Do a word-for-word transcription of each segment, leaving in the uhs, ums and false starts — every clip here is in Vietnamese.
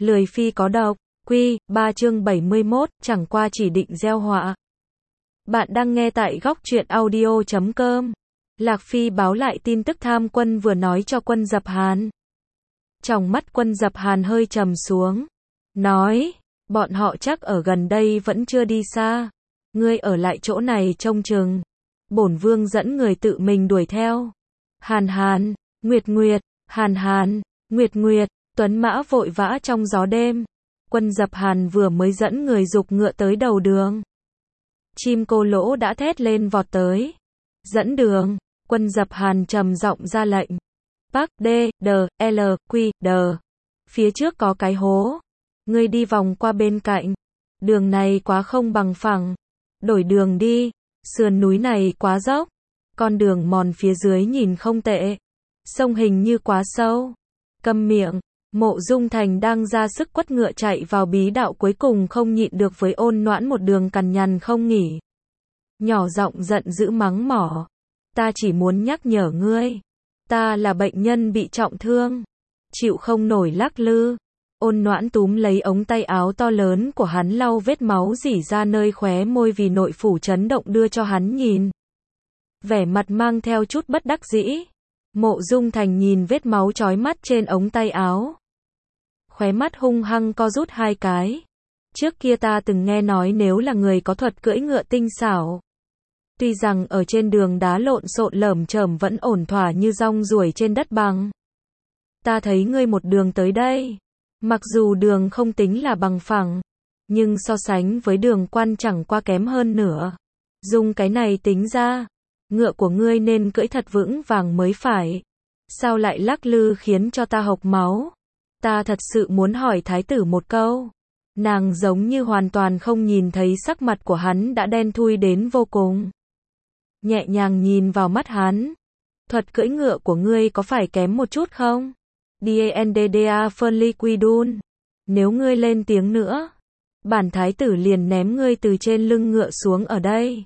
Lười phi có độc, Quy, ba chương bảy mươi mốt, chẳng qua chỉ định gieo họa. Bạn đang nghe tại góc truyện audio chấm com. Lạc Phi báo lại tin tức tham quân vừa nói cho quân Dập Hàn. Trong mắt quân Dập Hàn hơi trầm xuống. Nói, bọn họ chắc ở gần đây vẫn chưa đi xa. Ngươi ở lại chỗ này trông chừng. Bổn vương dẫn người tự mình đuổi theo. Hàn Hàn, Nguyệt Nguyệt, Hàn Hàn, Nguyệt Nguyệt, tuấn mã vội vã trong gió đêm. Quân Dập Hàn vừa mới dẫn người giục ngựa tới đầu đường. Chim cô lỗ đã thét lên vọt tới. Dẫn đường, quân Dập Hàn trầm giọng ra lệnh. Bắc, D, D, L, Q, D. Phía trước có cái hố. Ngươi đi vòng qua bên cạnh. Đường này quá không bằng phẳng. Đổi đường đi. Sườn núi này quá dốc. Con đường mòn phía dưới nhìn không tệ. Sông hình như quá sâu. Câm miệng. Mộ Dung Thành đang ra sức quất ngựa chạy vào bí đạo cuối cùng không nhịn được với Ôn Noãn một đường cằn nhằn không nghỉ. Nhỏ giọng giận dữ mắng mỏ. Ta chỉ muốn nhắc nhở ngươi. Ta là bệnh nhân bị trọng thương. Chịu không nổi lắc lư. Ôn Noãn túm lấy ống tay áo to lớn của hắn lau vết máu rỉ ra nơi khóe môi vì nội phủ chấn động đưa cho hắn nhìn. Vẻ mặt mang theo chút bất đắc dĩ. Mộ Dung Thành nhìn vết máu chói mắt trên ống tay áo. Khóe mắt hung hăng co rút hai cái. Trước kia ta từng nghe nói nếu là người có thuật cưỡi ngựa tinh xảo. Tuy rằng ở trên đường đá lộn xộn lởm chởm vẫn ổn thỏa như rong ruổi trên đất bằng. Ta thấy ngươi một đường tới đây. Mặc dù đường không tính là bằng phẳng. Nhưng so sánh với đường quan chẳng qua kém hơn nữa. Dùng cái này tính ra. Ngựa của ngươi nên cưỡi thật vững vàng mới phải. Sao lại lắc lư khiến cho ta hộc máu? Ta thật sự muốn hỏi thái tử một câu. Nàng giống như hoàn toàn không nhìn thấy sắc mặt của hắn đã đen thui đến vô cùng. Nhẹ nhàng nhìn vào mắt hắn. Thuật cưỡi ngựa của ngươi có phải kém một chút không? Danda Fernliquidun. Nếu ngươi lên tiếng nữa, bản thái tử liền ném ngươi từ trên lưng ngựa xuống ở đây.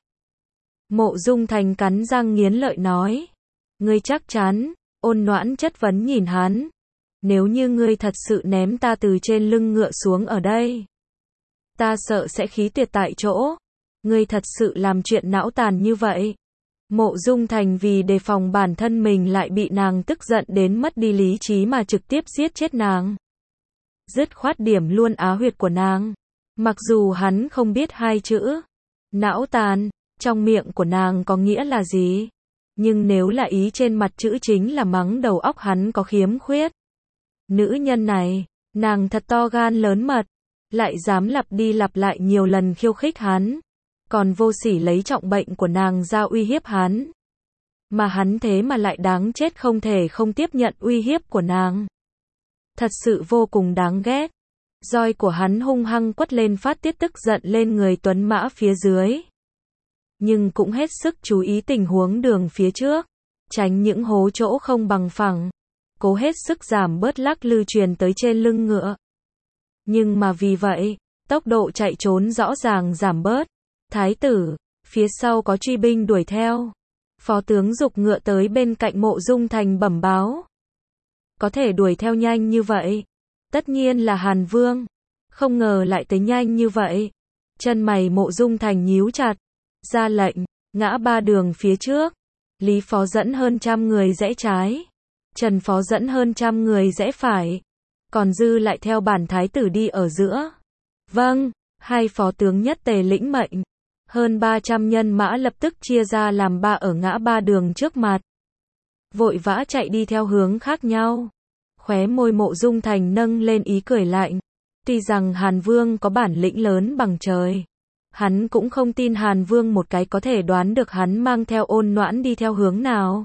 Mộ Dung Thành cắn răng nghiến lợi nói. Ngươi chắc chắn? Ôn Noãn chất vấn nhìn hắn. Nếu như ngươi thật sự ném ta từ trên lưng ngựa xuống ở đây, ta sợ sẽ khí tuyệt tại chỗ. Ngươi thật sự làm chuyện não tàn như vậy. Mộ Dung Thành vì đề phòng bản thân mình lại bị nàng tức giận đến mất đi lý trí mà trực tiếp giết chết nàng. Dứt khoát điểm luôn á huyệt của nàng. Mặc dù hắn không biết hai chữ não tàn trong miệng của nàng có nghĩa là gì, nhưng nếu là ý trên mặt chữ chính là mắng đầu óc hắn có khiếm khuyết. Nữ nhân này, nàng thật to gan lớn mật, lại dám lặp đi lặp lại nhiều lần khiêu khích hắn, còn vô sỉ lấy trọng bệnh của nàng ra uy hiếp hắn. Mà hắn thế mà lại đáng chết không thể không tiếp nhận uy hiếp của nàng. Thật sự vô cùng đáng ghét. Roi của hắn hung hăng quất lên phát tiết tức giận lên người tuấn mã phía dưới. Nhưng cũng hết sức chú ý tình huống đường phía trước, tránh những hố chỗ không bằng phẳng. Cố hết sức giảm bớt lắc lư truyền tới trên lưng ngựa. Nhưng mà vì vậy, tốc độ chạy trốn rõ ràng giảm bớt. Thái tử, phía sau có truy binh đuổi theo. Phó tướng giục ngựa tới bên cạnh Mộ Dung Thành bẩm báo. Có thể đuổi theo nhanh như vậy. Tất nhiên là Hàn Vương. Không ngờ lại tới nhanh như vậy. Chân mày Mộ Dung Thành nhíu chặt. Ra lệnh, ngã ba đường phía trước. Lý Phó dẫn hơn trăm người rẽ trái. Trần Phó dẫn hơn trăm người rẽ phải. Còn dư lại theo bản thái tử đi ở giữa. Vâng, hai phó tướng nhất tề lĩnh mệnh. Hơn ba trăm nhân mã lập tức chia ra làm ba ở ngã ba đường trước mặt. Vội vã chạy đi theo hướng khác nhau. Khóe môi Mộ Dung Thành nâng lên ý cười lạnh. Tuy rằng Hàn Vương có bản lĩnh lớn bằng trời. Hắn cũng không tin Hàn Vương một cái có thể đoán được hắn mang theo Ôn Noãn đi theo hướng nào.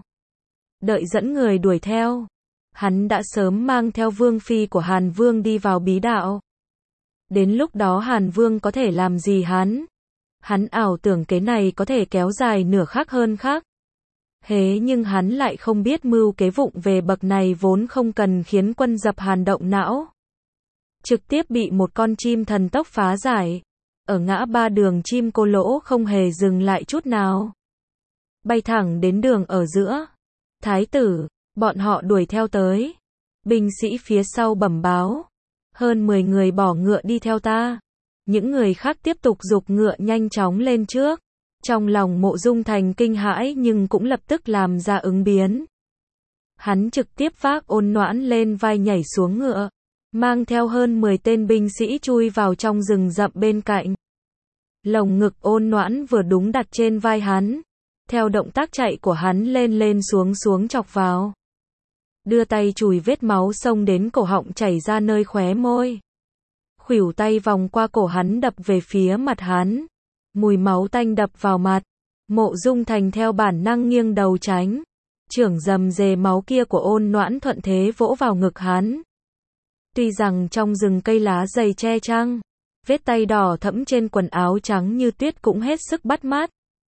Đợi dẫn người đuổi theo. Hắn đã sớm mang theo vương phi của Hàn Vương đi vào bí đạo. Đến lúc đó Hàn Vương có thể làm gì hắn? Hắn ảo tưởng cái này có thể kéo dài nửa khắc hơn khác. Thế nhưng hắn lại không biết mưu kế vụng về bậc này vốn không cần khiến quân Dập Hàn động não. Trực tiếp bị một con chim thần tốc phá giải. Ở ngã ba đường chim cô lỗ không hề dừng lại chút nào. Bay thẳng đến đường ở giữa. Thái tử, bọn họ đuổi theo tới. Binh sĩ phía sau bẩm báo. Hơn mười người bỏ ngựa đi theo ta. Những người khác tiếp tục giục ngựa nhanh chóng lên trước. Trong lòng Mộ Dung Thành kinh hãi nhưng cũng lập tức làm ra ứng biến. Hắn trực tiếp vác Ôn Noãn lên vai nhảy xuống ngựa, mang theo hơn mười tên binh sĩ chui vào trong rừng rậm bên cạnh. Lồng ngực Ôn Noãn vừa đúng đặt trên vai hắn. Theo động tác chạy của hắn lên lên xuống xuống chọc vào. Đưa tay chùi vết máu xông đến cổ họng chảy ra nơi khóe môi. Khuỷu tay vòng qua cổ hắn đập về phía mặt hắn. Mùi máu tanh đập vào mặt. Mộ Dung Thành theo bản năng nghiêng đầu tránh. Chưởng rầm rề máu kia của Ôn Noãn thuận thế vỗ vào ngực hắn. Tuy rằng trong rừng cây lá dày che chăng, vết tay đỏ thẫm trên quần áo trắng như tuyết cũng hết sức bắt mắt.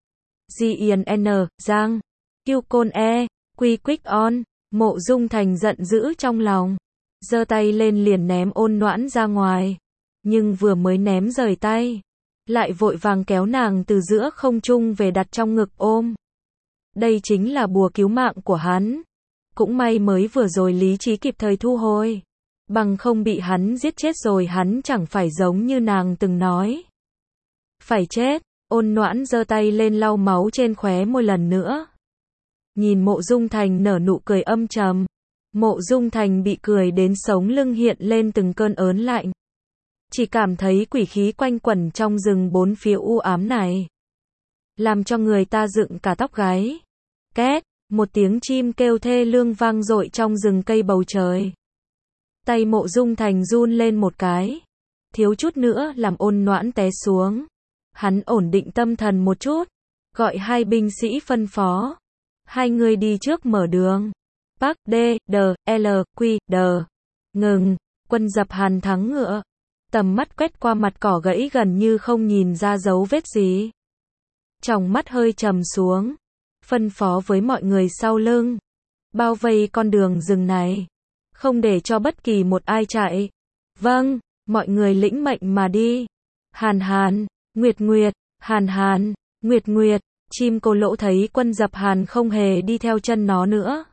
G-I-N, Giang, Q Côn E, Quy Quick On, Mộ Dung Thành giận dữ trong lòng. Giơ tay lên liền ném Ôn Noãn ra ngoài. Nhưng vừa mới ném rời tay, lại vội vàng kéo nàng từ giữa không trung về đặt trong ngực ôm. Đây chính là bùa cứu mạng của hắn. Cũng may mới vừa rồi lý trí kịp thời thu hồi. Bằng không bị hắn giết chết rồi hắn chẳng phải giống như nàng từng nói. Phải chết. Ôn Noãn giơ tay lên lau máu trên khóe môi lần nữa. Nhìn Mộ Dung Thành nở nụ cười âm trầm. Mộ Dung Thành bị cười đến sống lưng hiện lên từng cơn ớn lạnh. Chỉ cảm thấy quỷ khí quanh quẩn trong rừng bốn phía u ám này. Làm cho người ta dựng cả tóc gáy. Két, một tiếng chim kêu thê lương vang dội trong rừng cây bầu trời. Tay Mộ Dung Thành run lên một cái. Thiếu chút nữa làm Ôn Noãn té xuống. Hắn ổn định tâm thần một chút. Gọi hai binh sĩ phân phó. Hai người đi trước mở đường. Park D, D, L, Q, D. Ngừng, quân dập Hàn thắng ngựa. Tầm mắt quét qua mặt cỏ gãy gần như không nhìn ra dấu vết gì. Tròng mắt hơi trầm xuống. Phân phó với mọi người sau lưng. Bao vây con đường rừng này. Không để cho bất kỳ một ai chạy. Vâng, mọi người lĩnh mệnh mà đi. Hàn Hàn, Nguyệt Nguyệt, Hàn Hàn, Nguyệt Nguyệt. Chim cô lỗ thấy quân dập Hàn không hề đi theo chân nó nữa.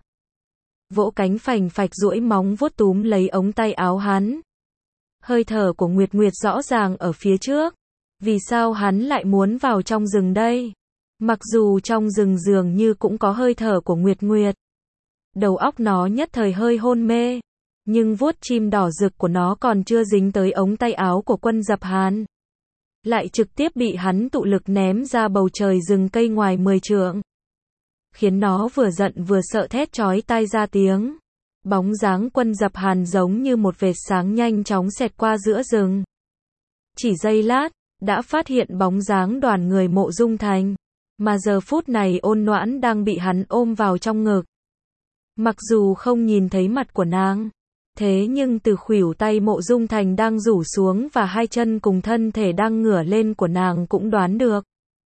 Vỗ cánh phành phạch duỗi móng vuốt túm lấy ống tay áo hắn. Hơi thở của Nguyệt Nguyệt rõ ràng ở phía trước. Vì sao hắn lại muốn vào trong rừng đây? Mặc dù trong rừng dường như cũng có hơi thở của Nguyệt Nguyệt. Đầu óc nó nhất thời hơi hôn mê. Nhưng vuốt chim đỏ rực của nó còn chưa dính tới ống tay áo của quân dập Hàn. Lại trực tiếp bị hắn tụ lực ném ra bầu trời rừng cây ngoài mười trượng. Khiến nó vừa giận vừa sợ thét chói tai ra tiếng. Bóng dáng quân dập Hàn giống như một vệt sáng nhanh chóng xẹt qua giữa rừng. Chỉ giây lát, đã phát hiện bóng dáng đoàn người Mộ Dung Thành. Mà giờ phút này Ôn Noãn đang bị hắn ôm vào trong ngực. Mặc dù không nhìn thấy mặt của nàng. Thế nhưng từ khuỷu tay Mộ Dung Thành đang rủ xuống và hai chân cùng thân thể đang ngửa lên của nàng cũng đoán được.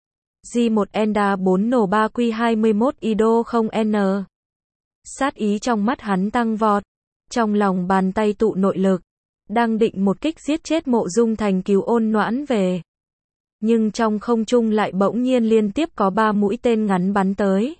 G một Enda bốn nổ ba Q hai mươi mốt Ido không N. Sát ý trong mắt hắn tăng vọt. Trong lòng bàn tay tụ nội lực. Đang định một kích giết chết Mộ Dung Thành cứu Ôn Noãn về. Nhưng trong không trung lại bỗng nhiên liên tiếp có ba mũi tên ngắn bắn tới.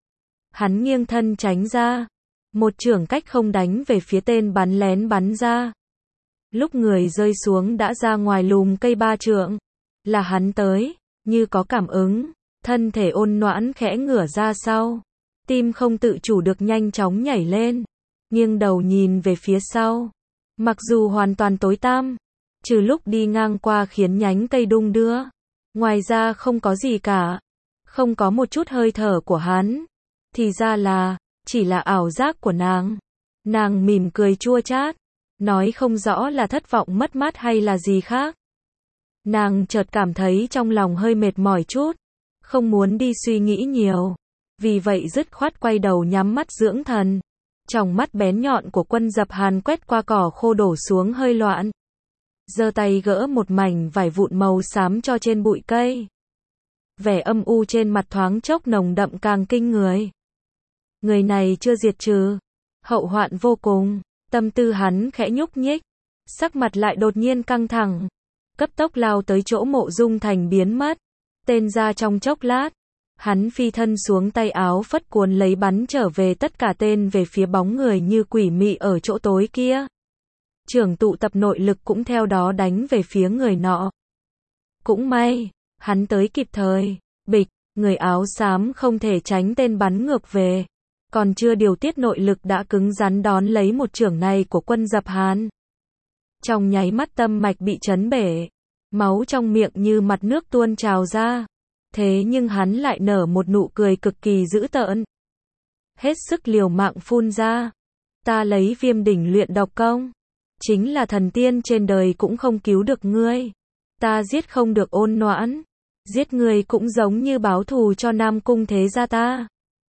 Hắn nghiêng thân tránh ra. Một chưởng cách không đánh về phía tên bắn lén bắn ra. Lúc người rơi xuống đã ra ngoài lùm cây ba trượng. Là hắn tới, như có cảm ứng. Thân thể Ôn Noãn khẽ ngửa ra sau. Tim không tự chủ được nhanh chóng nhảy lên. Nghiêng đầu nhìn về phía sau. Mặc dù hoàn toàn tối tăm. Trừ lúc đi ngang qua khiến nhánh cây đung đưa. Ngoài ra không có gì cả. Không có một chút hơi thở của hắn. Thì ra là, chỉ là ảo giác của nàng. Nàng mỉm cười chua chát. Nói không rõ là thất vọng mất mát hay là gì khác. Nàng chợt cảm thấy trong lòng hơi mệt mỏi chút. Không muốn đi suy nghĩ nhiều. Vì vậy dứt khoát quay đầu nhắm mắt dưỡng thần. Tròng mắt bén nhọn của quân dập Hàn quét qua cỏ khô đổ xuống hơi loạn. Giơ tay gỡ một mảnh vải vụn màu xám cho trên bụi cây. Vẻ âm u trên mặt thoáng chốc nồng đậm càng kinh người. Người này chưa diệt trừ. Hậu hoạn vô cùng. Tâm tư hắn khẽ nhúc nhích. Sắc mặt lại đột nhiên căng thẳng. Cấp tốc lao tới chỗ Mộ Dung Thành biến mất. Tên ra trong chốc lát. Hắn phi thân xuống tay áo phất cuốn lấy bắn trở về tất cả tên về phía bóng người như quỷ mị ở chỗ tối kia. trưởng tụ tập nội lực cũng theo đó đánh về phía người nọ. Cũng may, hắn tới kịp thời, bịch, người áo xám không thể tránh tên bắn ngược về. Còn chưa điều tiết nội lực đã cứng rắn đón lấy một chưởng này của Quân Dập Hàn. Trong nháy mắt tâm mạch bị chấn bể, máu trong miệng như mặt nước tuôn trào ra. Thế nhưng hắn lại nở một nụ cười cực kỳ dữ tợn. Hết sức liều mạng phun ra. Ta lấy Viêm đỉnh luyện độc công. Chính là thần tiên trên đời cũng không cứu được ngươi. Ta giết không được Ôn Noãn. Giết ngươi cũng giống như báo thù cho Nam Cung thế gia ta.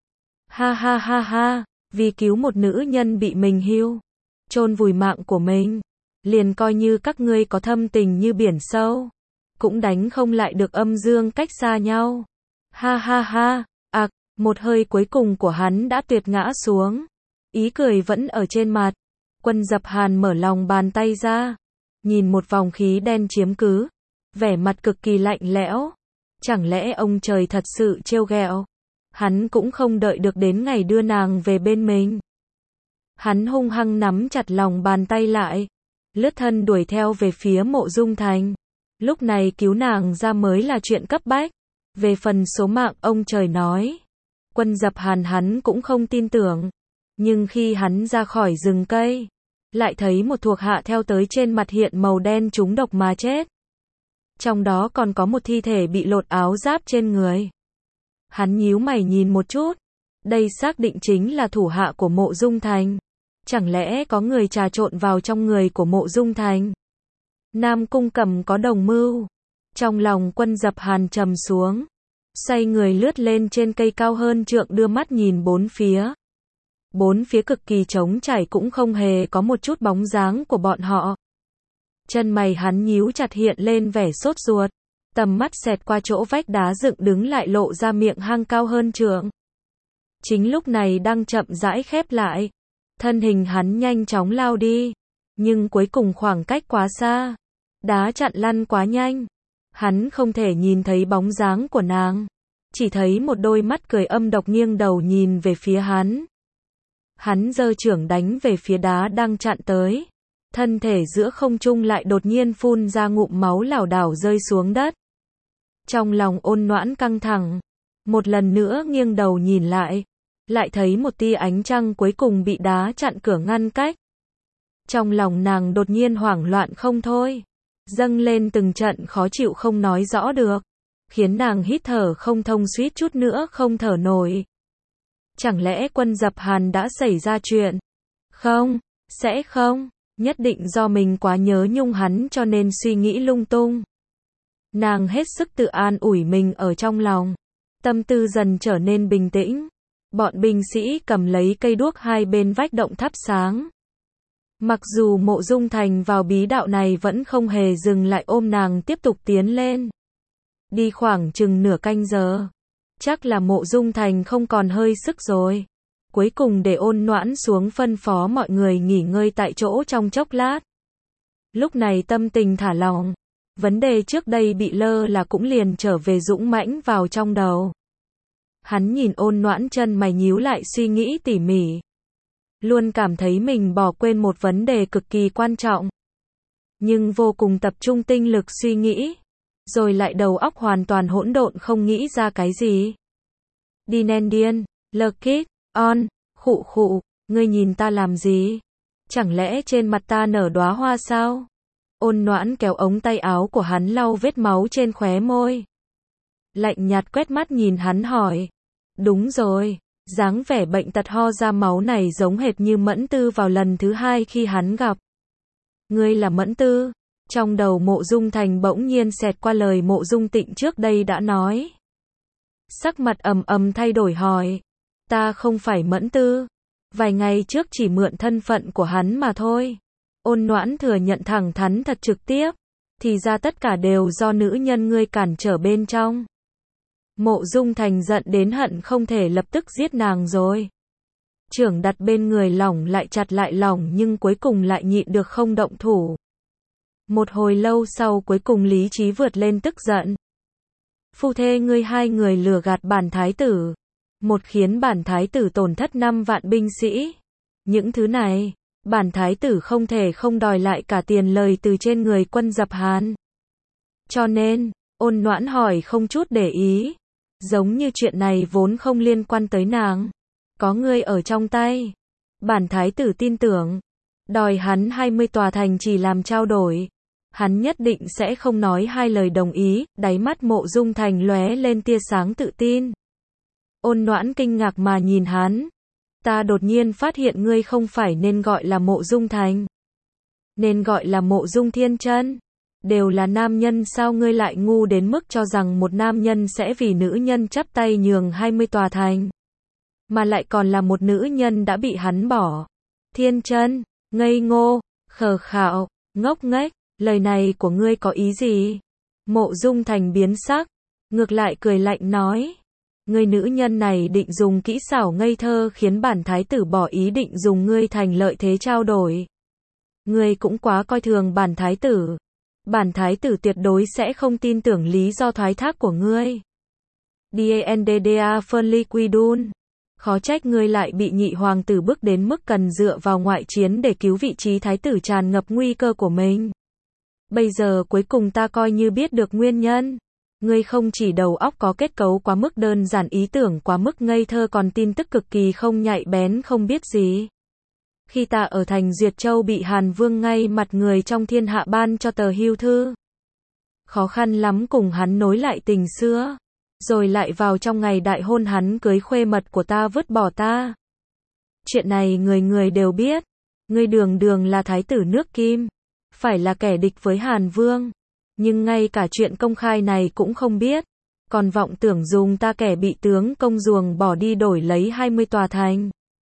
Ha ha ha ha, vì cứu một nữ nhân bị mình hiu, chôn vùi mạng của mình. Liền coi như các ngươi có thâm tình như biển sâu, cũng đánh không lại được âm dương cách xa nhau. Ha ha ha, ạc, à, một hơi cuối cùng của hắn đã tuyệt ngã xuống. Ý cười vẫn ở trên mặt. Quân Dập Hàn mở lòng bàn tay ra, nhìn một vòng khí đen chiếm cứ, vẻ mặt cực kỳ lạnh lẽo. Chẳng lẽ ông trời thật sự trêu ghẹo? Hắn cũng không đợi được đến ngày đưa nàng về bên mình. Hắn hung hăng nắm chặt lòng bàn tay lại, lướt thân đuổi theo về phía Mộ Dung Thành. Lúc này cứu nàng ra mới là chuyện cấp bách. Về phần số mạng ông trời nói, Quân Dập Hàn hắn cũng không tin tưởng. Nhưng khi hắn ra khỏi rừng cây, lại thấy một thuộc hạ theo tới, trên mặt hiện màu đen trúng độc mà chết. Trong đó còn có một thi thể bị lột áo giáp trên người. Hắn nhíu mày nhìn một chút. Đây xác định chính là thủ hạ của Mộ Dung Thành. Chẳng lẽ có người trà trộn vào trong người của Mộ Dung Thành? Nam Cung Cẩm có đồng mưu. Trong lòng Quân Dập Hàn trầm xuống, xoay người lướt lên trên cây cao hơn trượng, đưa mắt nhìn bốn phía. Bốn phía cực kỳ trống trải, cũng không hề có một chút bóng dáng của bọn họ. Chân mày hắn nhíu chặt, hiện lên vẻ sốt ruột. Tầm mắt xẹt qua chỗ vách đá dựng đứng lại, lộ ra miệng hang cao hơn trượng. Chính lúc này đang chậm rãi khép lại. Thân hình hắn nhanh chóng lao đi. Nhưng cuối cùng khoảng cách quá xa. Đá chặn lăn quá nhanh. Hắn không thể nhìn thấy bóng dáng của nàng. Chỉ thấy một đôi mắt cười âm độc nghiêng đầu nhìn về phía hắn. Hắn giơ chưởng đánh về phía đá đang chặn tới. Thân thể giữa không trung lại đột nhiên phun ra ngụm máu, lảo đảo rơi xuống đất. Trong lòng Ôn Noãn căng thẳng, một lần nữa nghiêng đầu nhìn lại, lại thấy một tia ánh trăng cuối cùng bị đá chặn cửa ngăn cách. Trong lòng nàng đột nhiên hoảng loạn không thôi, dâng lên từng trận khó chịu không nói rõ được, khiến nàng hít thở không thông, suýt chút nữa không thở nổi. Chẳng lẽ Quân Dập Hàn đã xảy ra chuyện? Không, sẽ không, nhất định do mình quá nhớ nhung hắn cho nên suy nghĩ lung tung. Nàng hết sức tự an ủi mình ở trong lòng, tâm tư dần trở nên bình tĩnh. Bọn binh sĩ cầm lấy cây đuốc hai bên vách động thắp sáng. Mặc dù Mộ Dung Thành vào bí đạo này vẫn không hề dừng lại, ôm nàng tiếp tục tiến lên. Đi khoảng chừng nửa canh giờ, chắc là Mộ Dung Thành không còn hơi sức rồi. Cuối cùng để Ôn Noãn xuống, phân phó mọi người nghỉ ngơi tại chỗ trong chốc lát. Lúc này tâm tình thả lỏng, vấn đề trước đây bị lơ là cũng liền trở về dũng mãnh vào trong đầu. Hắn nhìn Ôn Noãn, chân mày nhíu lại, suy nghĩ tỉ mỉ. Luôn cảm thấy mình bỏ quên một vấn đề cực kỳ quan trọng. Nhưng vô cùng tập trung tinh lực suy nghĩ. Rồi lại đầu óc hoàn toàn hỗn độn, không nghĩ ra cái gì. Đi nen điên, lơ kít, on, khụ khụ, ngươi nhìn ta làm gì? Chẳng lẽ trên mặt ta nở đóa hoa sao? Ôn Noãn kéo ống tay áo của hắn lau vết máu trên khóe môi. Lạnh nhạt quét mắt nhìn hắn hỏi. Đúng rồi, dáng vẻ bệnh tật ho ra máu này giống hệt như Mẫn Tư vào lần thứ hai khi hắn gặp. Ngươi là Mẫn Tư? Trong đầu Mộ Dung Thành bỗng nhiên xẹt qua lời Mộ Dung Tịnh trước đây đã nói. Sắc mặt ầm ầm thay đổi hỏi. Ta không phải Mẫn Tư. Vài ngày trước chỉ mượn thân phận của hắn mà thôi. Ôn Noãn thừa nhận thẳng thắn thật trực tiếp. Thì ra tất cả đều do nữ nhân ngươi cản trở bên trong. Mộ Dung Thành giận đến hận không thể lập tức giết nàng rồi. Chưởng đặt bên người lỏng lại chặt lại lỏng, nhưng cuối cùng lại nhịn được không động thủ. Một hồi lâu sau cuối cùng lý trí vượt lên tức giận. Phu thê ngươi hai người lừa gạt bản thái tử. Một khiến bản thái tử tổn thất năm vạn binh sĩ. Những thứ này, Bản thái tử không thể không đòi lại cả tiền lời từ trên người quân Dập Hàn. Cho nên, Ôn Noãn hỏi không chút để ý. Giống như chuyện này vốn không liên quan tới nàng. Có ngươi ở trong tay. Bản thái tử tin tưởng. Đòi hắn hai mươi tòa thành chỉ làm trao đổi. Hắn nhất định sẽ không nói hai lời đồng ý. Đáy mắt Mộ Dung Thành lóe lên tia sáng tự tin. Ôn Noãn kinh ngạc mà nhìn hắn. Ta đột nhiên phát hiện ngươi không phải nên gọi là Mộ Dung Thành. Nên gọi là Mộ Dung Thiên Chân. Đều là nam nhân sao ngươi lại ngu đến mức cho rằng một nam nhân sẽ vì nữ nhân chắp tay nhường hai mươi tòa thành. Mà lại còn là một nữ nhân đã bị hắn bỏ. Thiên Chân, ngây ngô, khờ khạo, ngốc nghếch, lời này của ngươi có ý gì? Mộ Dung Thành biến sắc, ngược lại cười lạnh nói. Ngươi nữ nhân này định dùng kỹ xảo ngây thơ khiến bản thái tử bỏ ý định dùng ngươi thành lợi thế trao đổi. Ngươi cũng quá coi thường bản thái tử. Bản thái tử tuyệt đối sẽ không tin tưởng lý do thoái thác của ngươi. Danda Fenliquidun. Khó trách ngươi lại bị nhị hoàng tử bức đến mức cần dựa vào ngoại chiến để cứu vị trí thái tử tràn ngập nguy cơ của mình. Bây giờ cuối cùng ta coi như biết được nguyên nhân. Ngươi không chỉ đầu óc có kết cấu quá mức đơn giản, ý tưởng quá mức ngây thơ, còn tin tức cực kỳ không nhạy bén, không biết gì. Khi ta ở thành Duyệt Châu bị Hàn Vương ngay mặt người trong thiên hạ ban cho tờ hưu thư. Khó khăn lắm cùng hắn nối lại tình xưa. Rồi lại vào trong ngày đại hôn hắn cưới khuê mật của ta vứt bỏ ta. Chuyện này người người đều biết. Ngươi đường đường là thái tử nước Kim. Phải là kẻ địch với Hàn Vương. Nhưng ngay cả chuyện công khai này cũng không biết. Còn vọng tưởng dùng ta kẻ bị tướng công ruồng bỏ đi đổi lấy hai mươi tòa thành.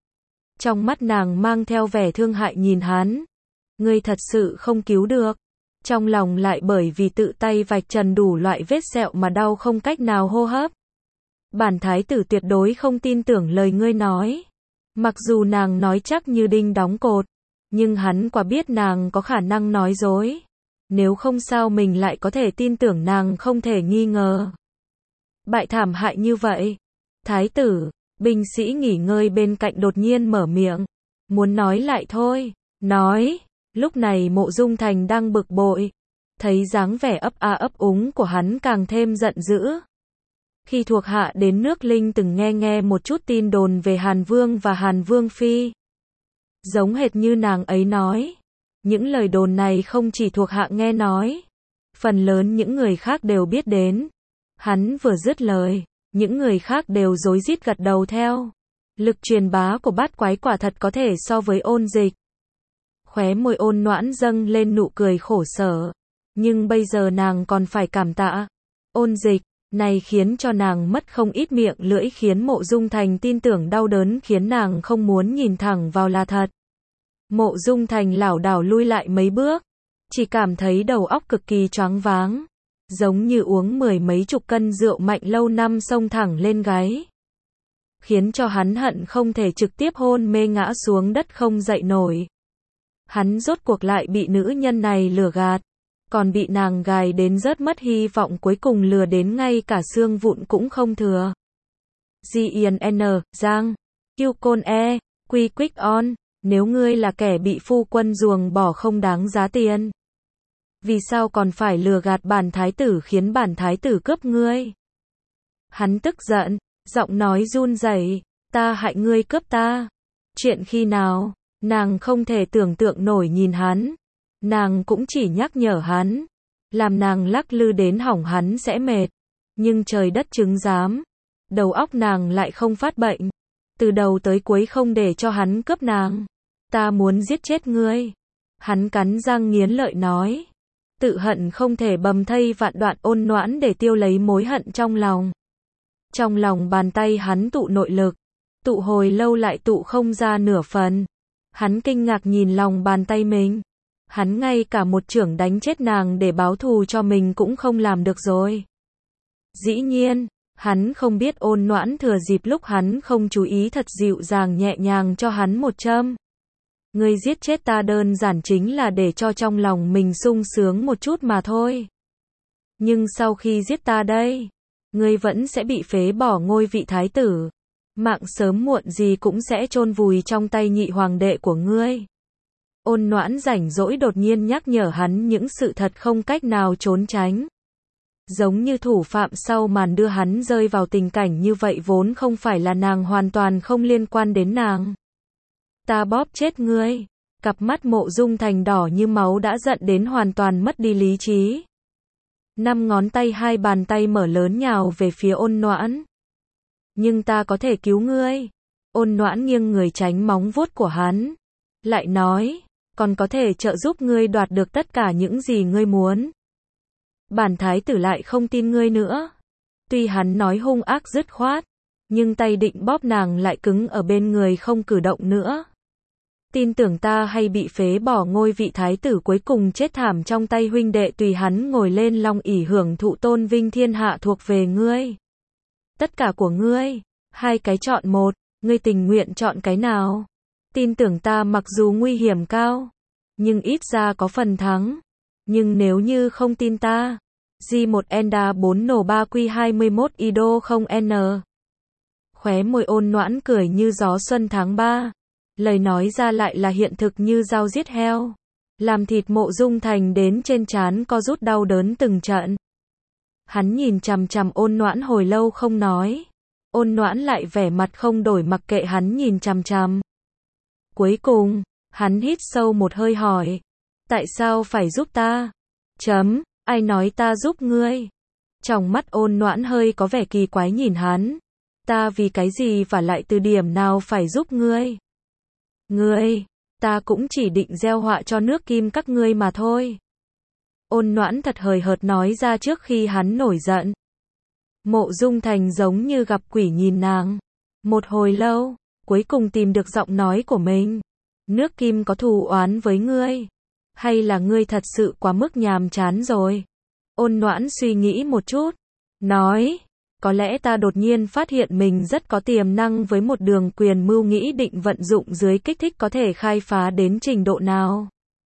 Trong mắt nàng mang theo vẻ thương hại nhìn hắn. Ngươi thật sự không cứu được. Trong lòng lại bởi vì tự tay vạch trần đủ loại vết sẹo mà đau không cách nào hô hấp. Bản thái tử tuyệt đối không tin tưởng lời ngươi nói. Mặc dù nàng nói chắc như đinh đóng cột. Nhưng hắn quả biết nàng có khả năng nói dối. Nếu không sao mình lại có thể tin tưởng nàng không thể nghi ngờ. Bại thảm hại như vậy. Thái tử, binh sĩ nghỉ ngơi bên cạnh đột nhiên mở miệng. Muốn nói lại thôi. Nói. Lúc này Mộ Dung Thành đang bực bội. Thấy dáng vẻ ấp a ấp úng của hắn càng thêm giận dữ. Khi thuộc hạ đến nước Linh từng nghe nghe một chút tin đồn về Hàn Vương và Hàn Vương Phi. Giống hệt như nàng ấy nói. Những lời đồn này không chỉ thuộc hạ nghe nói. Phần lớn những người khác đều biết đến. Hắn vừa dứt lời. Những người khác đều rối rít gật đầu theo. Lực truyền bá của Bát Quái quả thật có thể so với Ôn Dịch. Khóe môi Ôn Noãn dâng lên nụ cười khổ sở. Nhưng bây giờ nàng còn phải cảm tạ. Ôn Dịch, này khiến cho nàng mất không ít miệng lưỡi, khiến Mộ Dung Thành tin tưởng đau đớn, khiến nàng không muốn nhìn thẳng vào là thật. Mộ Dung Thành lảo đảo lui lại mấy bước. Chỉ cảm thấy đầu óc cực kỳ choáng váng. Giống như uống mười mấy chục cân rượu mạnh lâu năm xông thẳng lên gáy. Khiến cho hắn hận không thể trực tiếp hôn mê ngã xuống đất không dậy nổi. Hắn rốt cuộc lại bị nữ nhân này lừa gạt. Còn bị nàng gài đến rớt mất hy vọng, cuối cùng lừa đến ngay cả xương vụn cũng không thừa. G-I-N, Giang, Q Côn E, Quy Quick On, nếu ngươi là kẻ bị phu quân ruồng bỏ không đáng giá tiền. Vì sao còn phải lừa gạt bản thái tử khiến bản thái tử cướp ngươi? Hắn tức giận, giọng nói run rẩy, ta hại ngươi cướp ta. Chuyện khi nào? Nàng không thể tưởng tượng nổi nhìn hắn. Nàng cũng chỉ nhắc nhở hắn. Làm nàng lắc lư đến hỏng hắn sẽ mệt. Nhưng trời đất chứng giám. Đầu óc nàng lại không phát bệnh. Từ đầu tới cuối không để cho hắn cướp nàng. Ta muốn giết chết ngươi. Hắn cắn răng nghiến lợi nói. Tự hận không thể bầm thây vạn đoạn. Ôn Noãn để tiêu lấy mối hận trong lòng. Trong lòng bàn tay hắn tụ nội lực. Tụ hồi lâu lại tụ không ra nửa phần. Hắn kinh ngạc nhìn lòng bàn tay mình. Hắn ngay cả một chưởng đánh chết nàng để báo thù cho mình cũng không làm được rồi. Dĩ nhiên, hắn không biết Ôn Noãn thừa dịp lúc hắn không chú ý thật dịu dàng nhẹ nhàng cho hắn một châm. Ngươi giết chết ta đơn giản chính là để cho trong lòng mình sung sướng một chút mà thôi. Nhưng sau khi giết ta đây, ngươi vẫn sẽ bị phế bỏ ngôi vị thái tử. Mạng sớm muộn gì cũng sẽ chôn vùi trong tay nhị hoàng đệ của ngươi. Ôn Noãn rảnh rỗi đột nhiên nhắc nhở hắn những sự thật không cách nào trốn tránh. Giống như thủ phạm sau màn đưa hắn rơi vào tình cảnh như vậy vốn không phải là nàng, hoàn toàn không liên quan đến nàng. Ta bóp chết ngươi. Cặp mắt Mộ Dung Thành đỏ như máu đã giận đến hoàn toàn mất đi lý trí. Năm ngón tay hai bàn tay mở lớn nhào về phía Ôn Noãn. Nhưng ta có thể cứu ngươi. Ôn Noãn nghiêng người tránh móng vuốt của hắn. Lại nói, còn có thể trợ giúp ngươi đoạt được tất cả những gì ngươi muốn. Bản thái tử lại không tin ngươi nữa. Tuy hắn nói hung ác dứt khoát, nhưng tay định bóp nàng lại cứng ở bên người không cử động nữa. Tin tưởng ta hay bị phế bỏ ngôi vị thái tử cuối cùng chết thảm trong tay huynh đệ tùy hắn ngồi lên long ỷ hưởng thụ tôn vinh thiên hạ thuộc về ngươi. Tất cả của ngươi, hai cái chọn một, ngươi tình nguyện chọn cái nào? Tin tưởng ta mặc dù nguy hiểm cao, nhưng ít ra có phần thắng. Nhưng nếu như không tin ta, G một Enda bốn nổ ba Q hai mươi mốt Ido không N. Khóe môi Ôn Noãn cười như gió xuân tháng ba. Lời nói ra lại là hiện thực như dao giết heo. Làm thịt Mộ Dung Thành đến trên trán co rút đau đớn từng trận. Hắn nhìn chằm chằm Ôn Noãn hồi lâu không nói. Ôn Noãn lại vẻ mặt không đổi mặc kệ hắn nhìn chằm chằm. Cuối cùng, hắn hít sâu một hơi hỏi. Tại sao phải giúp ta? Chấm, ai nói ta giúp ngươi? Trong mắt Ôn Noãn hơi có vẻ kỳ quái nhìn hắn. Ta vì cái gì và lại từ điểm nào phải giúp ngươi? Ngươi, ta cũng chỉ định gieo họa cho nước Kim các ngươi mà thôi. Ôn Noãn thật hời hợt nói ra trước khi hắn nổi giận. Mộ Dung Thành giống như gặp quỷ nhìn nàng. Một hồi lâu, cuối cùng tìm được giọng nói của mình. Nước Kim có thù oán với ngươi? Hay là ngươi thật sự quá mức nhàm chán rồi? Ôn Noãn suy nghĩ một chút. Nói, có lẽ ta đột nhiên phát hiện mình rất có tiềm năng với một đường quyền mưu nghĩ định vận dụng dưới kích thích có thể khai phá đến trình độ nào.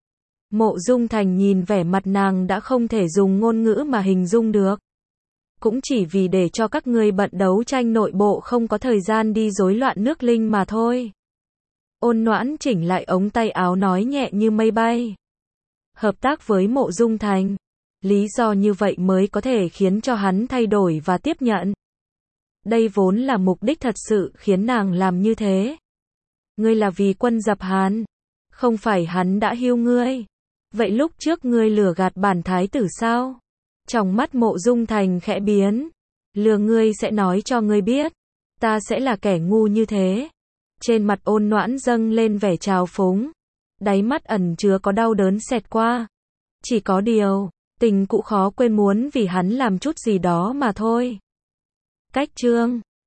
Mộ Dung Thành nhìn vẻ mặt nàng đã không thể dùng ngôn ngữ mà hình dung được. Cũng chỉ vì để cho các ngươi bận đấu tranh nội bộ không có thời gian đi rối loạn nước Linh mà thôi. Ôn Noãn chỉnh lại ống tay áo nói nhẹ như mây bay. Hợp tác với Mộ Dung Thành. Lý do như vậy mới có thể khiến cho hắn thay đổi và tiếp nhận. Đây vốn là mục đích thật sự khiến nàng làm như thế. Ngươi là vì quân dập Hán. Không phải hắn đã hiêu ngươi. Vậy lúc trước ngươi lừa gạt bản thái tử sao? Trong mắt Mộ Dung Thành khẽ biến. Lừa ngươi sẽ nói cho ngươi biết. Ta sẽ là kẻ ngu như thế. Trên mặt Ôn Noãn dâng lên vẻ trào phúng. Đáy mắt ẩn chứa có đau đớn xẹt qua. Chỉ có điều, tình cũ khó quên muốn vì hắn làm chút gì đó mà thôi. Cách chương